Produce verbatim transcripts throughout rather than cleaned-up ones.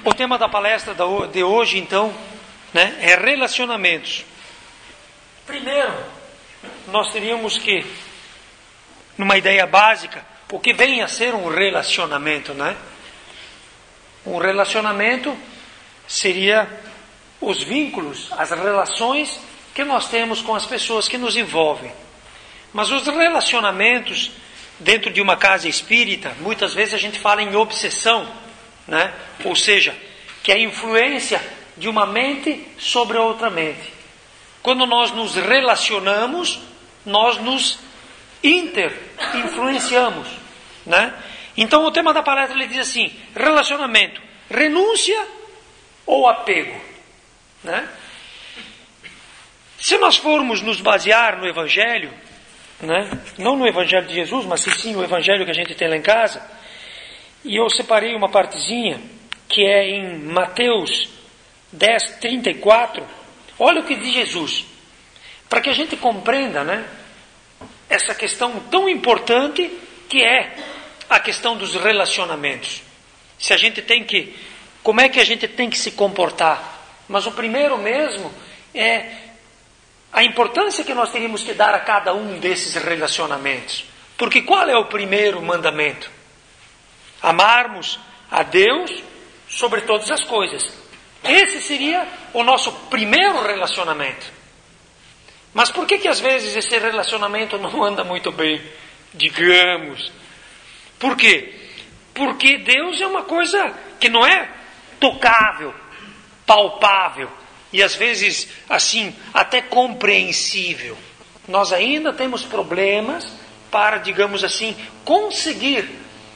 O tema da palestra de hoje, então, né, é relacionamentos. Primeiro, nós teríamos que, numa ideia básica, o que vem a ser um relacionamento, né? Um relacionamento seria os vínculos, as relações que nós temos com as pessoas que nos envolvem. Mas os relacionamentos dentro de uma casa espírita, muitas vezes a gente fala em obsessão, né? Ou seja, que é a influência de uma mente sobre outra mente. Quando nós nos relacionamos, nós nos inter-influenciamos, né? Então o tema da palestra ele diz assim: relacionamento, renúncia ou apego, né? Se nós formos nos basear no Evangelho, né? Não no Evangelho de Jesus, mas sim no Evangelho que a gente tem lá em casa, e eu separei uma partezinha que é em Mateus dez, trinta e quatro. Olha o que diz Jesus, para que a gente compreenda, né, essa questão tão importante que é a questão dos relacionamentos. Se a gente tem que, como é que a gente tem que se comportar? Mas o primeiro mesmo é a importância que nós teríamos que dar a cada um desses relacionamentos. Porque qual é o primeiro mandamento? Amarmos a Deus sobre todas as coisas. Esse seria o nosso primeiro relacionamento. Mas por que que às vezes esse relacionamento não anda muito bem? Digamos. Por quê? Porque Deus é uma coisa que não é tocável, palpável e às vezes assim até compreensível. Nós ainda temos problemas para, digamos assim, conseguir,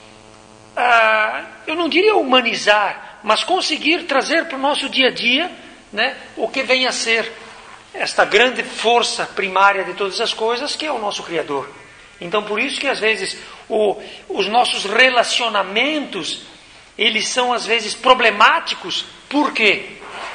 ah, eu não diria humanizar, mas conseguir trazer para o nosso dia a dia, né, o que vem a ser esta grande força primária de todas as coisas, que é o nosso Criador. Então, por isso que às vezes o, os nossos relacionamentos, eles são às vezes problemáticos. Por quê?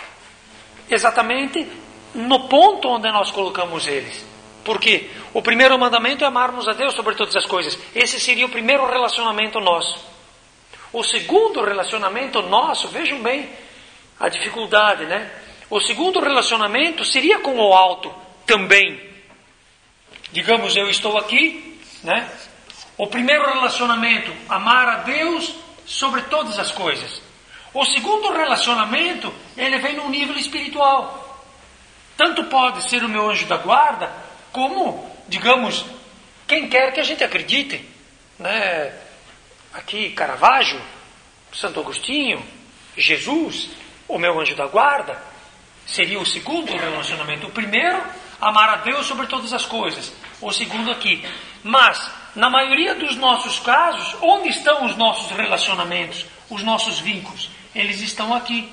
Exatamente no ponto onde nós colocamos eles. Porque o primeiro mandamento é amarmos a Deus sobre todas as coisas. Esse seria o primeiro relacionamento nosso. O segundo relacionamento nosso, vejam bem a dificuldade, né? O segundo relacionamento seria com o alto também. Digamos, eu estou aqui, né? O primeiro relacionamento, amar a Deus sobre todas as coisas. O segundo relacionamento, ele vem num nível espiritual. Tanto pode ser o meu anjo da guarda, como, digamos, quem quer que a gente acredite, né? Aqui, Caravaggio, Santo Agostinho, Jesus, o meu anjo da guarda, seria o segundo relacionamento. O primeiro, amar a Deus sobre todas as coisas. O segundo aqui. Mas, na maioria dos nossos casos, onde estão os nossos relacionamentos, os nossos vínculos? Eles estão aqui.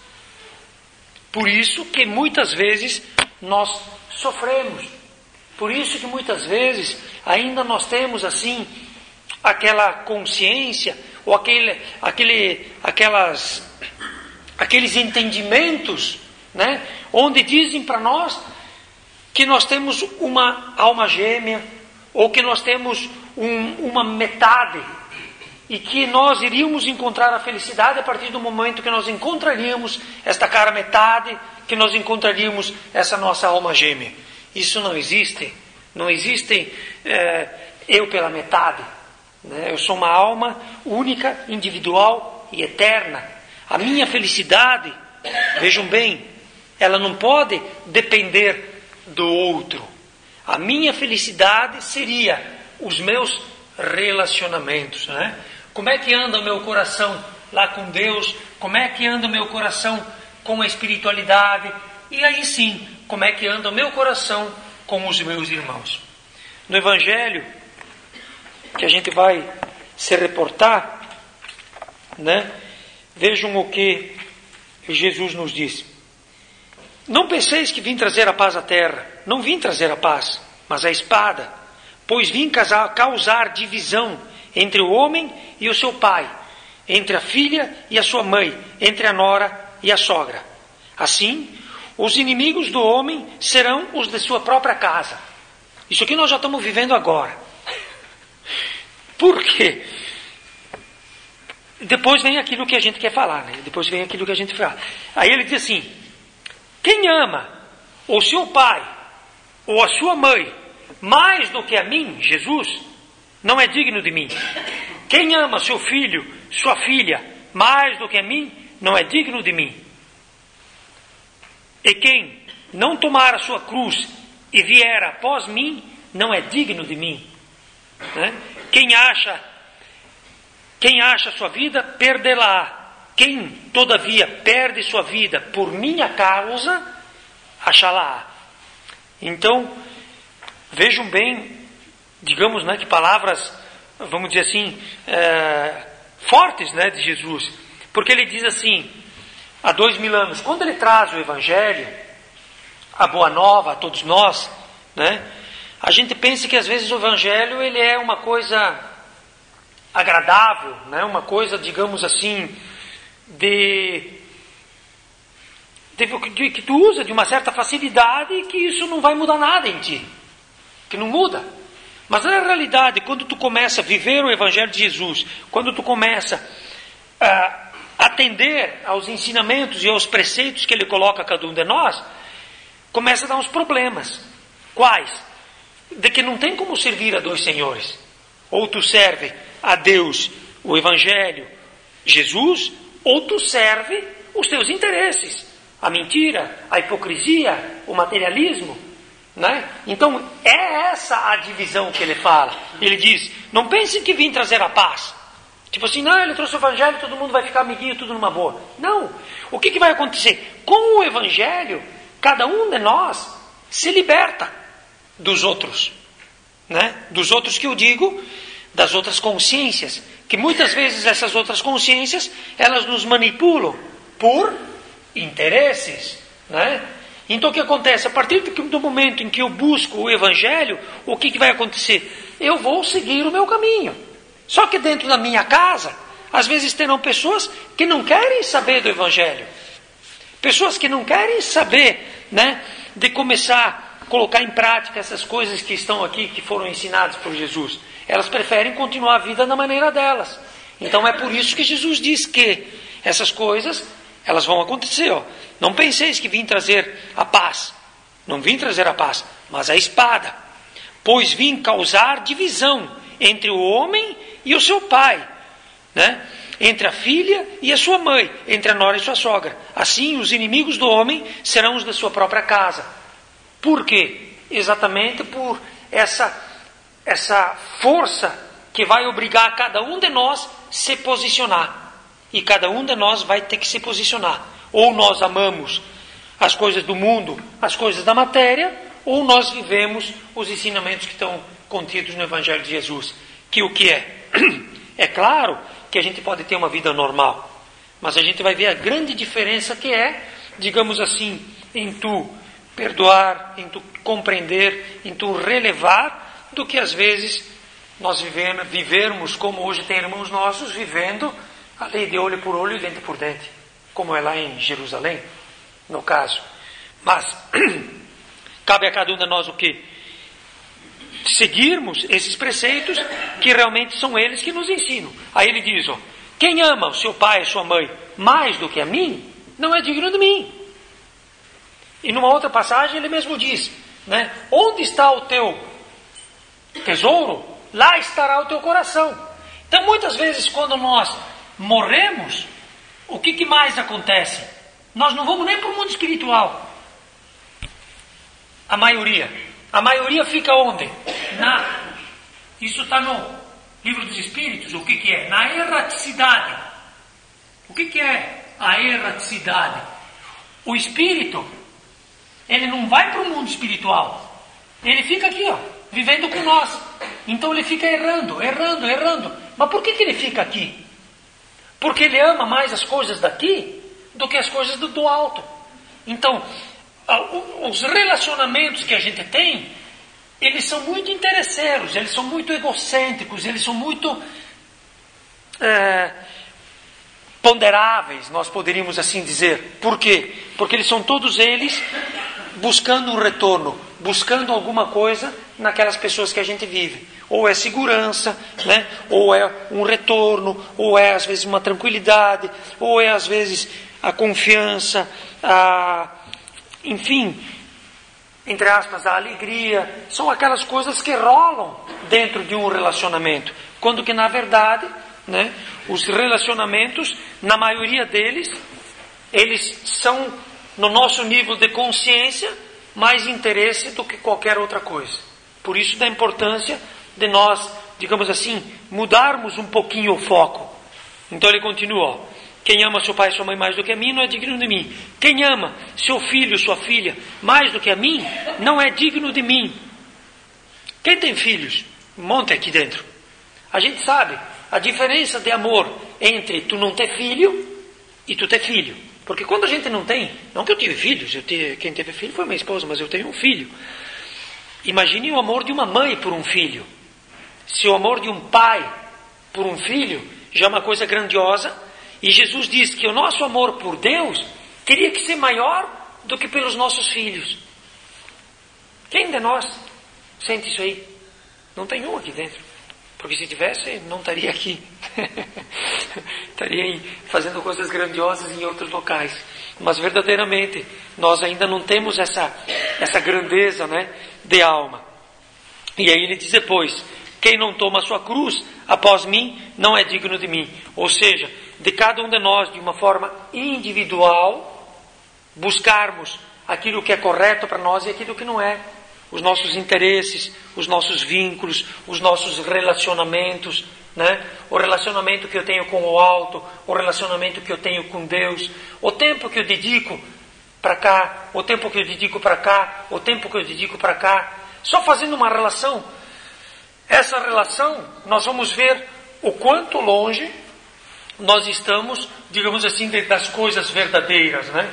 Por isso que muitas vezes nós sofremos. Por isso que muitas vezes ainda nós temos assim aquela consciência ou aquele, aquele, aquelas, aqueles entendimentos, né, onde dizem para nós que nós temos uma alma gêmea ou que nós temos um, uma metade e que nós iríamos encontrar a felicidade a partir do momento que nós encontraríamos esta cara metade, que nós encontraríamos essa nossa alma gêmea. Isso não existe. Não existe é, eu pela metade. Né? Eu sou uma alma única, individual e eterna. A minha felicidade, vejam bem, ela não pode depender do outro. A minha felicidade seria os meus relacionamentos, né? Como é que anda o meu coração lá com Deus? Como é que anda o meu coração com a espiritualidade? E aí sim, como é que anda o meu coração com os meus irmãos? No Evangelho, que a gente vai se reportar, né? Vejam o que Jesus nos diz. Não penseis que vim trazer a paz à terra. Não vim trazer a paz, mas a espada. Pois vim causar divisão entre o homem e o seu pai, entre a filha e a sua mãe, entre a nora e a sogra. Assim, os inimigos do homem serão os de sua própria casa. Isso aqui nós já estamos vivendo agora. Por quê? depois vem aquilo que a gente quer falar, né? Depois vem aquilo que a gente fala. Aí ele diz assim: quem ama o seu pai ou a sua mãe mais do que a mim, Jesus, não é digno de mim. Quem ama seu filho, sua filha, mais do que a mim, não é digno de mim. E quem não tomar a sua cruz e vier após mim, não é digno de mim. Né? Quem acha, quem acha sua vida, perdê-la. Quem, todavia, perde sua vida por minha causa, achá-la. Então, vejam bem, digamos, né, que palavras, vamos dizer assim, é, fortes, né, de Jesus. Porque ele diz assim, há dois mil anos, quando ele traz o Evangelho, a Boa Nova a todos nós, né, a gente pensa que às vezes o Evangelho ele é uma coisa agradável, né, uma coisa, digamos assim, de, de, de que tu usa de uma certa facilidade e que isso não vai mudar nada em ti, que não muda. Mas na realidade, quando tu começa a viver o Evangelho de Jesus, quando tu começa a atender aos ensinamentos e aos preceitos que ele coloca a cada um de nós, começa a dar uns problemas. Quais? De que não tem como servir a dois senhores. Ou tu serve a Deus, o Evangelho, Jesus, ou tu serve os teus interesses. A mentira, a hipocrisia, o materialismo. Né? Então, é essa a divisão que ele fala. Ele diz, não pense que vim trazer a paz. Tipo assim, não, ele trouxe o Evangelho, todo mundo vai ficar amiguinho, tudo numa boa. Não. O que, que vai acontecer? Com o Evangelho, cada um de nós se liberta dos outros. Né? Dos outros que eu digo, das outras consciências. Que muitas vezes essas outras consciências, elas nos manipulam por interesses. Né? Então o que acontece? A partir do momento em que eu busco o Evangelho, o que, que vai acontecer? Eu vou seguir o meu caminho. Só que dentro da minha casa, às vezes terão pessoas que não querem saber do Evangelho. Pessoas que não querem saber, né, de começar a colocar em prática essas coisas que estão aqui, que foram ensinadas por Jesus. Elas preferem continuar a vida da maneira delas. Então é por isso que Jesus diz que essas coisas, elas vão acontecer. Ó. Não penseis que vim trazer a paz. Não vim trazer a paz, mas a espada. Pois vim causar divisão entre o homem e o seu pai, né? Entre a filha e a sua mãe, entre a nora e sua sogra. Assim, os inimigos do homem serão os da sua própria casa. Por quê? Exatamente por essa, essa força que vai obrigar cada um de nós a se posicionar. E cada um de nós vai ter que se posicionar. Ou nós amamos as coisas do mundo, as coisas da matéria, ou nós vivemos os ensinamentos que estão contidos no Evangelho de Jesus. Que o que é? É claro que a gente pode ter uma vida normal, mas a gente vai ver a grande diferença que é, digamos assim, em tu perdoar, em tu compreender, em tu relevar, do que às vezes nós vivemos, vivermos como hoje tem irmãos nossos, vivendo a lei de olho por olho e dente por dente, como é lá em Jerusalém, no caso. Mas cabe a cada um de nós o quê? Seguirmos esses preceitos que realmente são eles que nos ensinam. Aí ele diz, ó, quem ama o seu pai e sua mãe mais do que a mim, não é digno de mim. E numa outra passagem ele mesmo diz, né, onde está o teu tesouro, lá estará o teu coração. Então muitas vezes quando nós morremos, o que, que mais acontece? Nós não vamos nem para o mundo espiritual. A maioria. A maioria fica onde? Na, isso está no Livro dos Espíritos. O que, que é? Na erraticidade. O que, que é a erraticidade? O espírito, ele não vai para o mundo espiritual. Ele fica aqui, ó, vivendo com nós. Então ele fica errando, errando, errando. Mas por que, que ele fica aqui? Porque ele ama mais as coisas daqui do que as coisas do, do alto. Então, os relacionamentos que a gente tem, eles são muito interesseiros, eles são muito egocêntricos, eles são muito é, ponderáveis, nós poderíamos assim dizer. Por quê? Porque eles são todos eles buscando um retorno, buscando alguma coisa naquelas pessoas que a gente vive. ou é segurança, né? Ou é um retorno, ou é às vezes uma tranquilidade, ou é às vezes a confiança, a, enfim, entre aspas, a alegria. São aquelas coisas que rolam dentro de um relacionamento, quando que na verdade, né, os relacionamentos, na maioria deles, eles são, no nosso nível de consciência, mais interesse do que qualquer outra coisa. Por isso da importância de nós, digamos assim, mudarmos um pouquinho o foco. Então ele continua, ó, quem ama seu pai e sua mãe mais do que a mim não é digno de mim. Quem ama seu filho e sua filha mais do que a mim não é digno de mim. Quem tem filhos? Um monte aqui dentro. A gente sabe a diferença de amor entre tu não ter filho e tu ter filho. Porque quando a gente não tem, não que eu tive filhos, eu tive, quem teve filho foi minha esposa, mas eu tenho um filho. Imagine o amor de uma mãe por um filho. Se o amor de um pai por um filho já é uma coisa grandiosa, e Jesus diz que o nosso amor por Deus teria que ser maior do que pelos nossos filhos. Quem de nós sente isso aí? Não tem um aqui dentro. Porque se tivesse, não estaria aqui. Estaria fazendo coisas grandiosas em outros locais. Mas verdadeiramente, nós ainda não temos essa, essa grandeza, né, de alma. E aí ele diz depois, quem não toma a sua cruz após mim, não é digno de mim. Ou seja, de cada um de nós, de uma forma individual, buscarmos aquilo que é correto para nós e aquilo que não é. Os nossos interesses, os nossos vínculos, os nossos relacionamentos, né? O relacionamento que eu tenho com o alto, o relacionamento que eu tenho com Deus, o tempo que eu dedico para cá, o tempo que eu dedico para cá, o tempo que eu dedico para cá, só fazendo uma relação. Essa relação, nós vamos ver o quanto longe nós estamos, digamos assim, das coisas verdadeiras, né?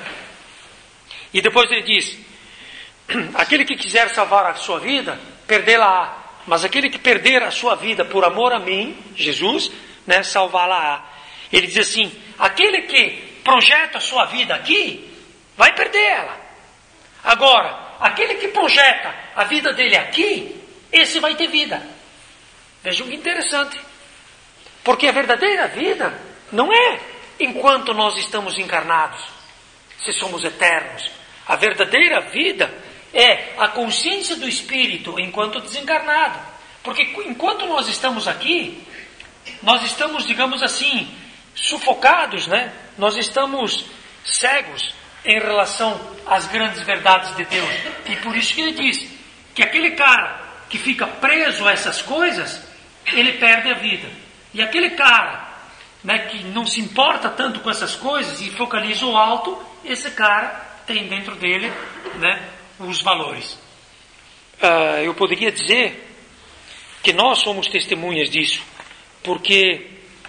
E depois ele diz, aquele que quiser salvar a sua vida, perdê-la-á. Mas aquele que perder a sua vida por amor a mim, Jesus, né, salvá-la-á. Ele diz assim, aquele que projeta a sua vida aqui, vai perder ela. Agora, aquele que projeta a vida dele aqui, esse vai ter vida. Vejam que interessante. Porque a verdadeira vida não é enquanto nós estamos encarnados, se somos eternos. A verdadeira vida é a consciência do Espírito enquanto desencarnado. Porque enquanto nós estamos aqui, nós estamos, digamos assim, sufocados, né? Nós estamos cegos em relação às grandes verdades de Deus. E por isso que ele diz que aquele cara que fica preso a essas coisas, ele perde a vida. E aquele cara, né, que não se importa tanto com essas coisas e focaliza o alto, esse cara tem dentro dele, né, os valores. Uh, eu poderia dizer que nós somos testemunhas disso, porque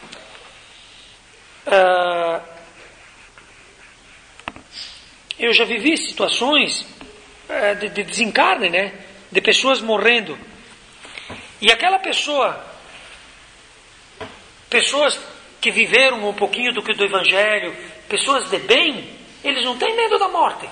uh, eu já vivi situações uh, de, de desencarne, né, de pessoas morrendo, e aquela pessoa, pessoas que viveram um pouquinho do que do Evangelho, pessoas de bem, eles não têm medo da morte.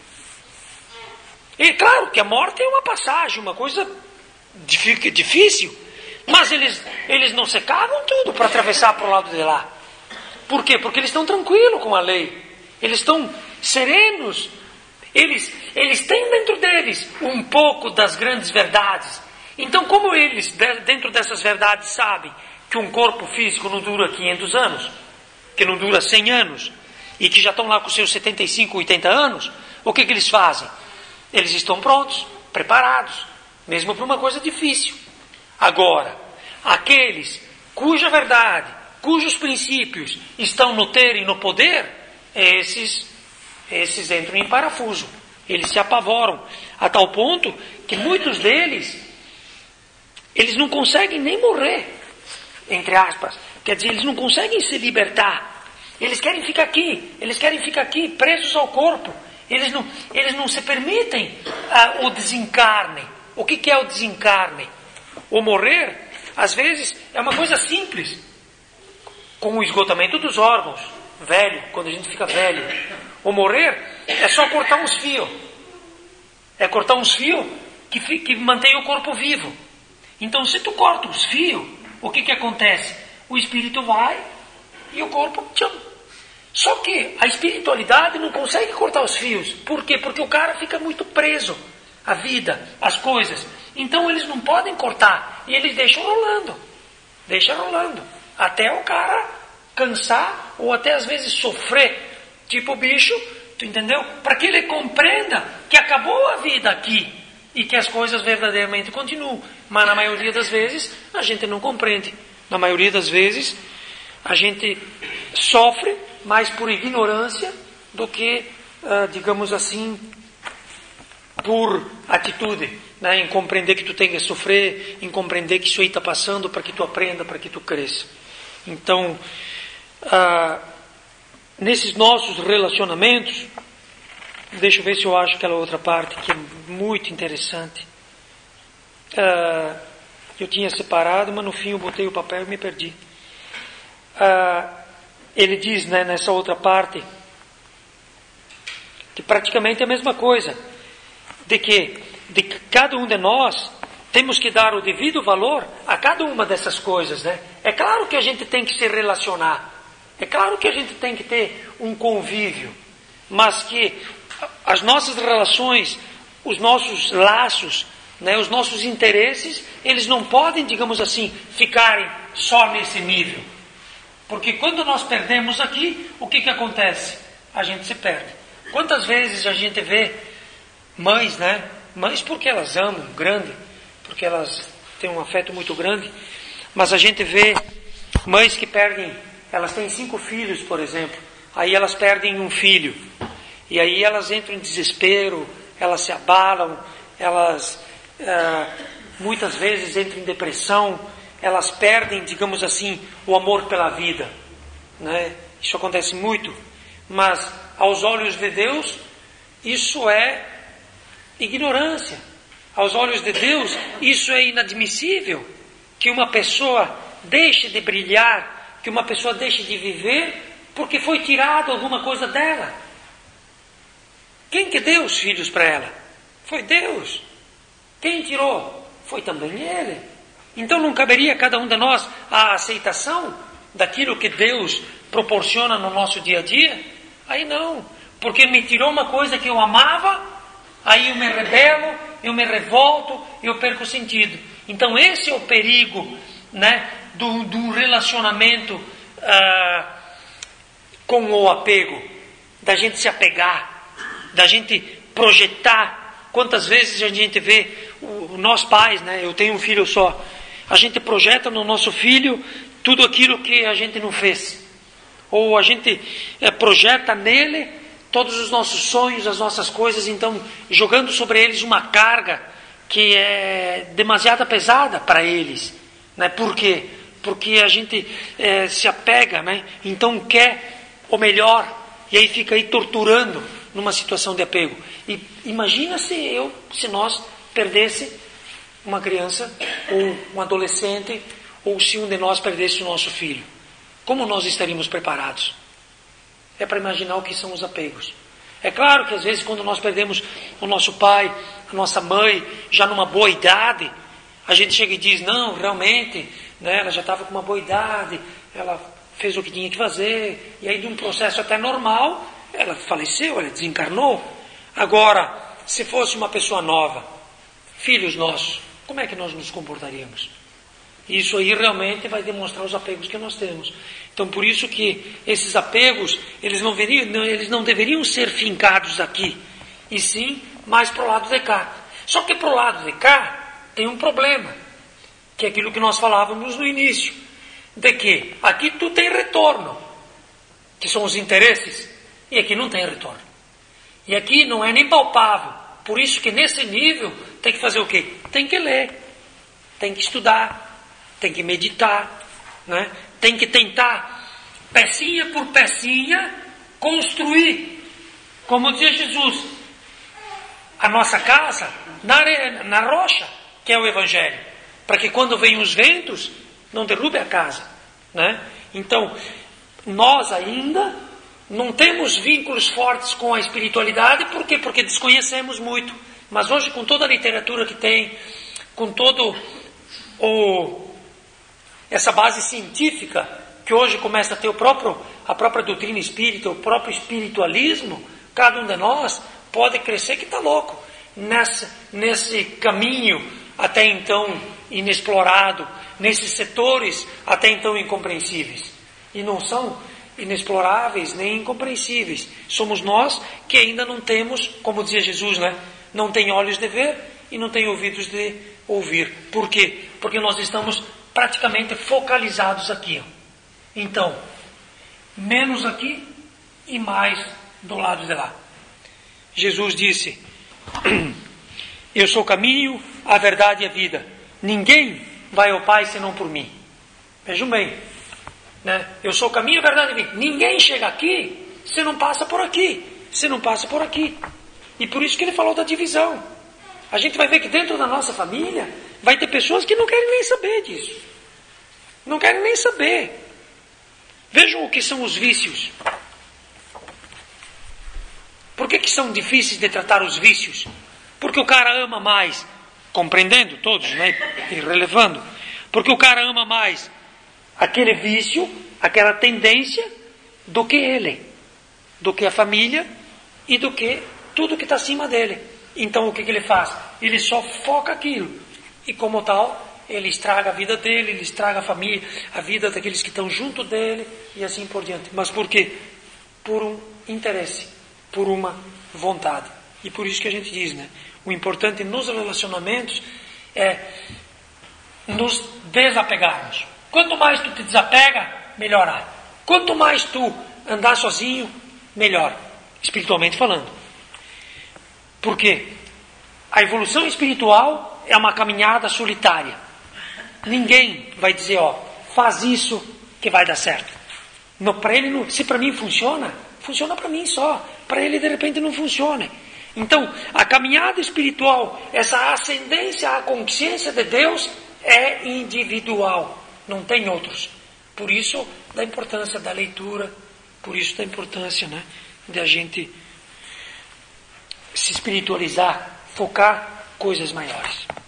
E claro que a morte é uma passagem, uma coisa difícil, mas eles, eles não se cagam tudo para atravessar para o lado de lá. Por quê? Porque eles estão tranquilos com a lei, eles estão serenos, eles, eles têm dentro deles um pouco das grandes verdades. Então, como eles, dentro dessas verdades, sabem que um corpo físico não dura quinhentos anos, que não dura cem anos, e que já estão lá com seus setenta e cinco, oitenta anos, o que, que eles fazem? Eles estão prontos, preparados, mesmo para uma coisa difícil. Agora, aqueles cuja verdade, cujos princípios estão no ter e no poder, esses, esses entram em parafuso. Eles se apavoram, a tal ponto que muitos deles, eles não conseguem nem morrer, entre aspas. Quer dizer, eles não conseguem se libertar. Eles querem ficar aqui, eles querem ficar aqui, presos ao corpo. Eles não, eles não se permitem uh, o desencarne. O que, que é o desencarne? O morrer, às vezes, é uma coisa simples. Com o esgotamento dos órgãos, velho, quando a gente fica velho. O morrer é só cortar uns fios. É cortar uns fios que, que mantém o corpo vivo. Então, se tu corta os fios, o que que acontece? O espírito vai e o corpo tchau. Só que a espiritualidade não consegue cortar os fios. Por quê? Porque o cara fica muito preso à vida, às coisas. Então eles não podem cortar. E eles deixam rolando. Deixam rolando. Até o cara cansar ou até às vezes sofrer. Tipo o bicho, tu entendeu? Para que ele compreenda que acabou a vida aqui. E que as coisas verdadeiramente continuam. Mas na maioria das vezes a gente não compreende. Na maioria das vezes a gente sofre mais por ignorância do que, uh, digamos assim, por atitude, né? Em compreender que tu tem que sofrer, em compreender que isso aí está passando para que tu aprenda, para que tu cresça. Então, uh, nesses nossos relacionamentos, deixa eu ver se eu acho aquela outra parte que é muito interessante. Uh, eu tinha separado, mas no fim eu botei o papel e me perdi. Uh, ele diz, né, nessa outra parte que praticamente é a mesma coisa, de que, de que cada um de nós temos que dar o devido valor a cada uma dessas coisas, né? É claro que a gente tem que se relacionar, é claro que a gente tem que ter um convívio, mas que as nossas relações, os nossos laços, né, os nossos interesses, eles não podem, digamos assim, ficarem só nesse nível. Porque quando nós perdemos aqui, o que que acontece? A gente se perde. Quantas vezes a gente vê mães, né? Mães porque elas amam grande, porque elas têm um afeto muito grande, mas a gente vê mães que perdem, elas têm cinco filhos, por exemplo, aí elas perdem um filho, e aí elas entram em desespero, elas se abalam, elas ah, muitas vezes entram em depressão, elas perdem, digamos assim, o amor pela vida, né? Isso acontece muito, mas aos olhos de Deus, isso é ignorância. Aos olhos de Deus, isso é inadmissível, que uma pessoa deixe de brilhar, que uma pessoa deixe de viver, porque foi tirado alguma coisa dela. Quem que deu os filhos para ela? Foi Deus. Quem tirou? Foi também Ele. Então não caberia a cada um de nós a aceitação daquilo que Deus proporciona no nosso dia a dia? Aí não, porque me tirou uma coisa que eu amava, aí eu me rebelo, eu me revolto, eu perco o sentido. Então esse é o perigo, né, do, do relacionamento ah, com o apego, da gente se apegar, da gente projetar. Quantas vezes a gente vê, o, nós pais, né, eu tenho um filho só, a gente projeta no nosso filho tudo aquilo que a gente não fez. Ou a gente é, projeta nele todos os nossos sonhos, as nossas coisas, então jogando sobre eles uma carga que é demasiado pesada para eles. Né? Por quê? Porque a gente é, se apega, né? Então quer o melhor, e aí fica aí torturando numa situação de apego. E imagina se eu, se nós perdesse uma criança, ou um adolescente, ou se um de nós perdesse o nosso filho. Como nós estaríamos preparados? É para imaginar o que são os apegos. É claro que às vezes quando nós perdemos o nosso pai, a nossa mãe, já numa boa idade, a gente chega e diz, não, realmente, né, ela já estava com uma boa idade, ela fez o que tinha que fazer, e aí de um processo até normal, ela faleceu, ela desencarnou. Agora, se fosse uma pessoa nova, filhos nossos, como é que nós nos comportaríamos? Isso aí realmente vai demonstrar os apegos que nós temos. Então, por isso que esses apegos, eles não, veriam, eles não deveriam ser fincados aqui, e sim mais para o lado de cá. Só que para o lado de cá tem um problema, que é aquilo que nós falávamos no início, de que aqui tu tem retorno, que são os interesses, e aqui não tem retorno. E aqui não é nem palpável. Por isso que nesse nível tem que fazer o quê? Tem que ler, tem que estudar, tem que meditar, né? Tem que tentar, pecinha por pecinha, construir, como dizia Jesus, a nossa casa na, arena, na rocha, que é o Evangelho, para que quando vêm os ventos, não derrube a casa, né? Então, nós ainda não temos vínculos fortes com a espiritualidade, por quê? Porque desconhecemos muito. Mas hoje, com toda a literatura que tem, com todo ou essa base científica que hoje começa a ter o próprio, a própria doutrina espírita, o próprio espiritualismo, cada um de nós pode crescer que está louco nesse, nesse caminho até então inexplorado, nesses setores até então incompreensíveis. E não são inexploráveis nem incompreensíveis. Somos nós que ainda não temos, como dizia Jesus, né? Não tem olhos de ver e não tem ouvidos de ouvir. Por quê? Porque nós estamos praticamente focalizados aqui. Ó. Então, menos aqui e mais do lado de lá. Jesus disse: eu sou o caminho, a verdade e a vida. Ninguém vai ao Pai senão por mim. Vejam bem, né? Eu sou o caminho, a verdade e a vida. Ninguém chega aqui se não passa por aqui. Se não passa por aqui. E por isso que ele falou da divisão. A gente vai ver que dentro da nossa família vai ter pessoas que não querem nem saber disso. Não querem nem saber. Vejam o que são os vícios. Por que que são difíceis de tratar os vícios? Porque o cara ama mais, compreendendo todos, né? E relevando. Porque o cara ama mais aquele vício, aquela tendência, do que ele. Do que a família e do que tudo que está acima dele. Então o que que ele faz? Ele só foca aquilo. E como tal, ele estraga a vida dele, ele estraga a família, a vida daqueles que estão junto dele e assim por diante. Mas por quê? Por um interesse, por uma vontade. E por isso que a gente diz, né? O importante nos relacionamentos é nos desapegarmos. Quanto mais tu te desapega, melhor. Quanto mais tu andar sozinho, melhor. Espiritualmente falando. Por quê? A evolução espiritual é uma caminhada solitária. Ninguém vai dizer, ó, faz isso que vai dar certo. No, pra ele não, se para mim funciona, funciona para mim só. Para ele de repente não funciona. Então, a caminhada espiritual, essa ascendência à consciência de Deus é individual. Não tem outros. Por isso, da importância da leitura, por isso da importância, né, de a gente se espiritualizar, focar coisas maiores.